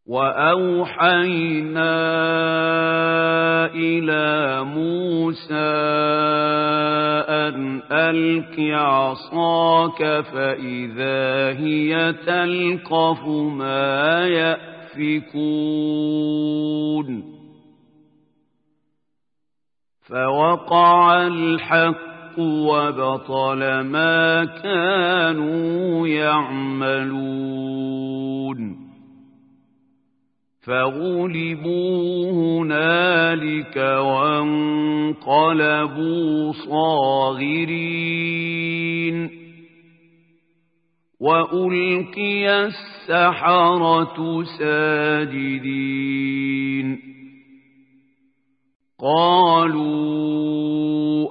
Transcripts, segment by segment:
وأوحينا إلى موسى أن ألق عصاك فإذا هي تلقف ما يأفكون فوقع الحق وبطل ما كانوا يعملون فغلبوا هنالك وانقلبوا صاغرين وألقي السحرة ساجدين قالوا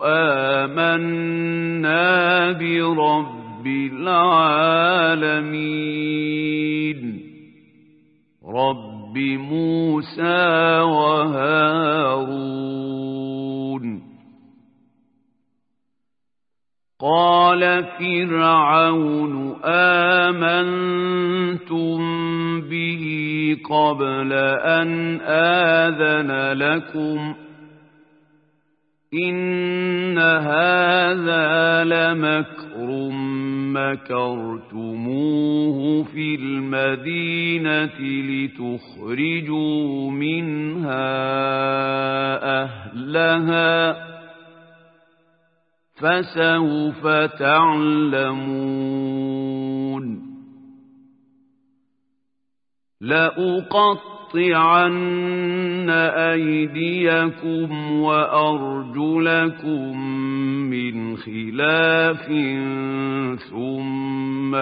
آمنا برب العالمين رب موسى وهارون قال فرعون آمنتم به قبل أن آذن لكم إن هذا لمكر مكرتموه في المدينة لتخرجوا منها أهلها فسوف تعلمون لأقطعن أيديكم وأرجلكم من خلاف ثم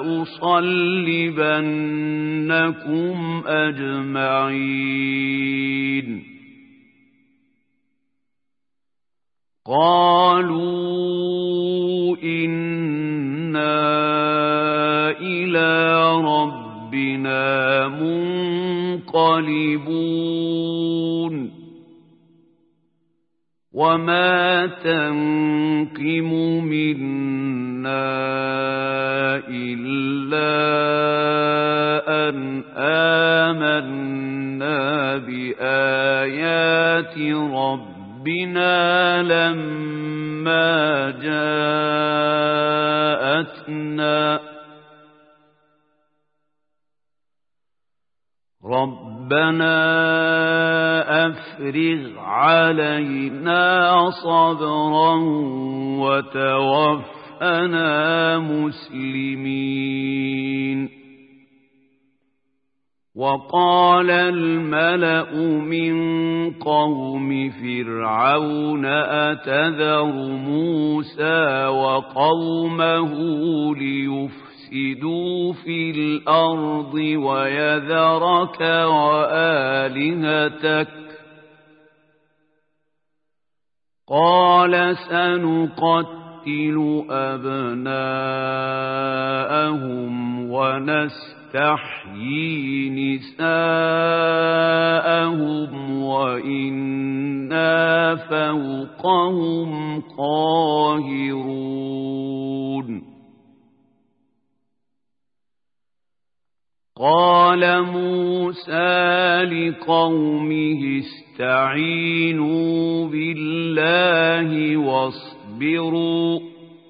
لأصلبنكم أجمعين قالوا إنا إلى ربنا منقلبون وما تنقم منا إلا أن آمنا بآيات ربنا لما جاءتنا ربنا أفرغ علينا صبرا وتوفنا مسلمين وقال الملأ من قوم فرعون أتذر موسى وقومه ليفسدوا في الأرض ويذرك وآلهتك قال سنقتل أبناءهم ونستحيي نساءهم وإنا فوقهم قاهرون قال موسى لقومه استعينوا بالله واصبروا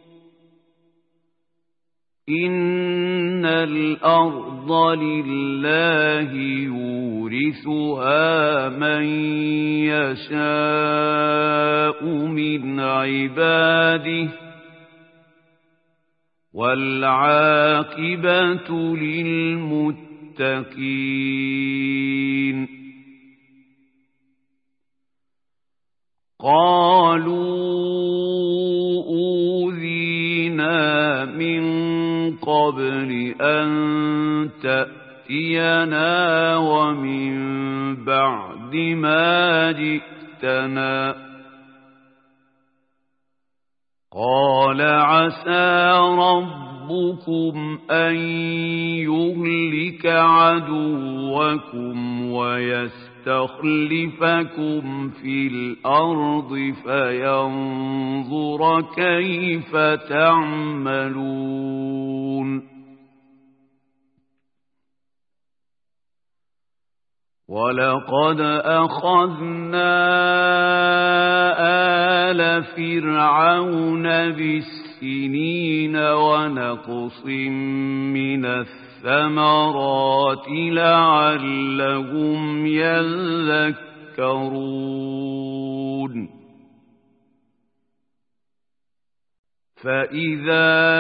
إن الأرض لله يورثها من يشاء من عباده والعاقبة للمتقين قالوا أوذينا من قبل أن تأتينا ومن بعد ما جئتنا قال عسى ربكم أن يهلك عدوكم ويستخلفكم في الأرض فينظر كيف تعملون وَلَقَدْ أَخَذْنَا آلَ فِرْعَوْنَ بِالسِّنِينَ وَنَقْصٍ مِّنَ الثَّمَرَاتِ لَعَلَّهُمْ يَذَّكَّرُونَ فَإِذَا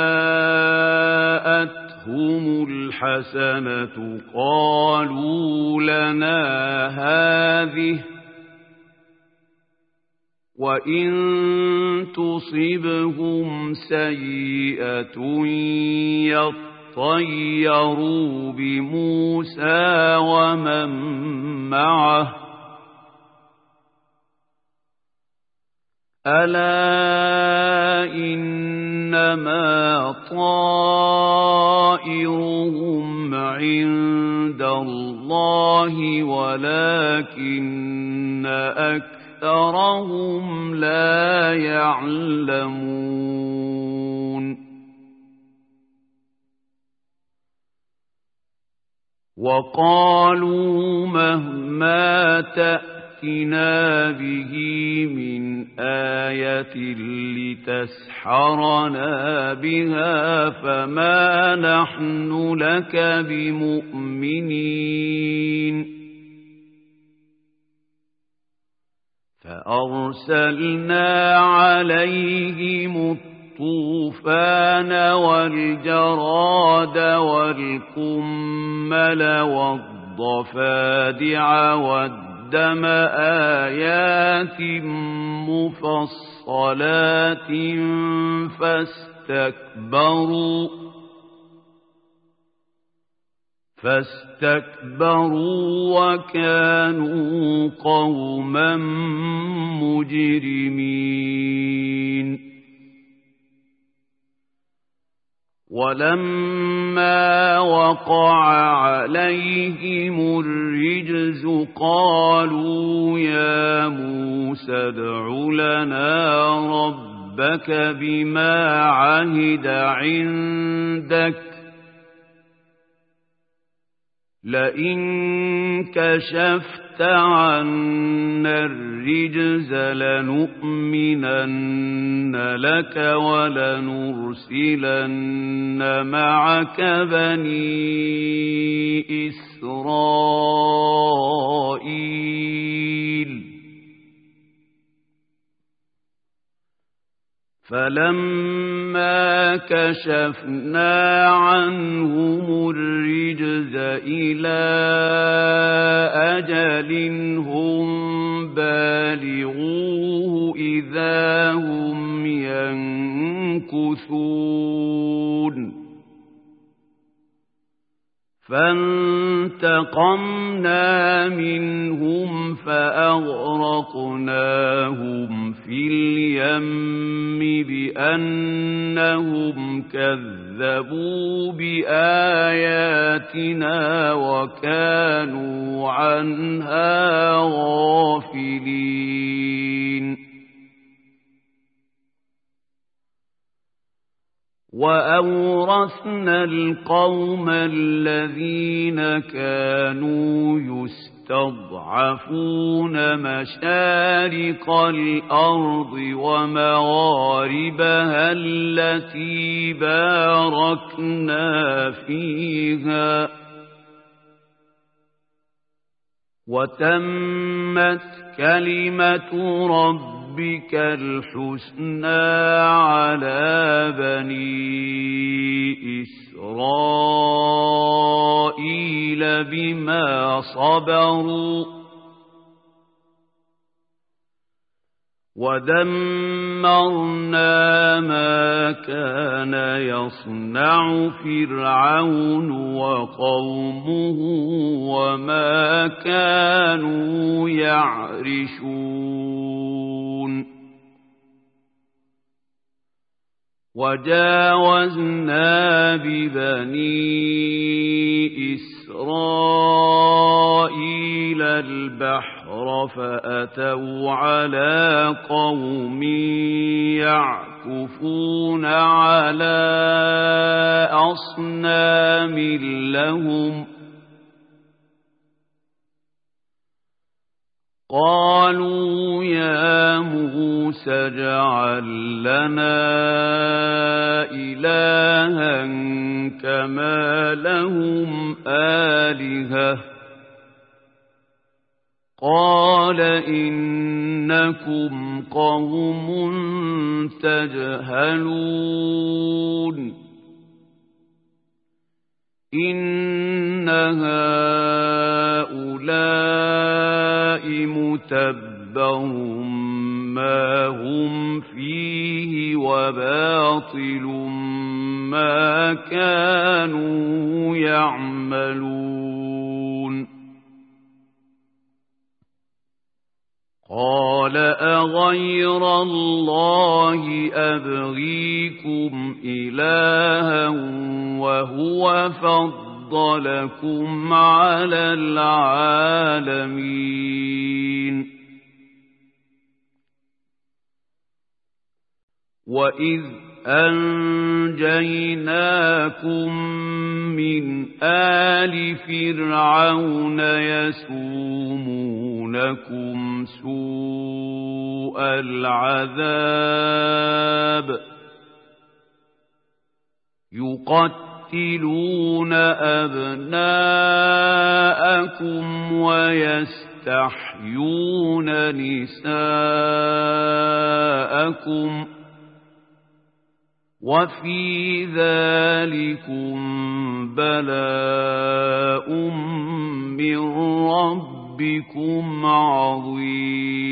جَاءَتْهُمُ الْحَسَنَةُ قَالُوا لَنَا هَٰذِهِ وَإِن تُصِبْهُمْ سَيِّئَةٌ يَطَّيَّرُوا بِمُوسَىٰ وَمَن مَّعَهُ أَلَا إِنَّمَا طَائِرُهُمْ عِندَ اللَّهِ وَلَٰكِنَّ أَكْثَرَهُمْ لَا يَعْلَمُونَ وَقَالُوا مَهْمَا تَأْتِنَا بِهِ مِنْ آيَةٍ لِتَسْحَرَنَا بِهَا فَمَا نَحْنُ لَكَ بِمُؤْمِنِينَ فَأَرْسَلْنَا عَلَيْهِمُ الطُّوفَانَ وَالْجَرَادَ وَالْقُمَّلَ وَالضَّفَادِعَ وَالدَّمَ آيَاتٍ مُفَصَّلَاتٍ فاستكبروا وكانوا قوما مجرمين ولما وقع عليهم الرجز قالوا يا موسى ادْعُ لنا ربك بما عهد عندك لئن كشفت عنا الرجز لنؤمنن لك ولنرسلن معك بني إسرائيل فَلَمَّا كَشَفْنَا عَنْهُمُ الرِّجْزَ إِلَىٰ أَجَلٍ هُمْ بَالِغُوهُ إِذَا هُمْ يَنكُثُونَ فَانتَقَمْنَا مِنْهُمْ فَأَغْرَقْنَاهُمْ فِي الْيَمِّ بِأَنَّهُمْ كَذَّبُوا بِآيَاتِنَا وَكَانُوا عَنْهَا غَافِلِينَ وَأَوْرَثْنَا الْقَوْمَ الَّذِينَ كَانُوا يُسْتَضْعَفُونَ مَشَارِقَ الْأَرْضِ وَمَغَارِبَهَا الَّتِي بَارَكْنَا فِيهَا وَتَمَّتْ كَلِمَةُ رَبِّكَ الْحُسْنَىٰ عَلَىٰ بَنِي إِسْرَائِيلَ بِمَا صَبَرُوا وَدَمَّرْنَا مَا كَانَ يَصْنَعُ فِرْعَوْنُ وَقَوْمُهُ وَمَا كَانُوا يَعْرِشُونَ وَجَاوَزْنَا بِبَنِي إِسْرَائِيلَ الْبَحْرَ فَأَتَوْا عَلَىٰ قَوْمٍ يَعْكُفُونَ عَلَىٰ أَصْنَامٍ لَّهُمْ فَانتَقَمْنَا مِنْهُمْ فَأَغْرَقْنَاهُمْ فِي الْيَمِّ بِأَنَّهُمْ كَذَّبُوا بِآيَاتِنَا وَكَانُوا عَنْهَا غَافِلِينَ قالوا يا موسى اجعل لنا إلها كما لهم آلهة قال إنكم قوم تجهلون إن هؤلاء متبر ما هم فيه وباطل ما كانوا يعملون قال أغير الله أبغيكم إلها وهو فضلكم على العالمين وإذ أنجيناكم من آل فرعون يسومونكم سوء العذاب يقتلون أبناءكم ويستحيون نساءكم وفي ذلكم بلاء من ربكم عظيم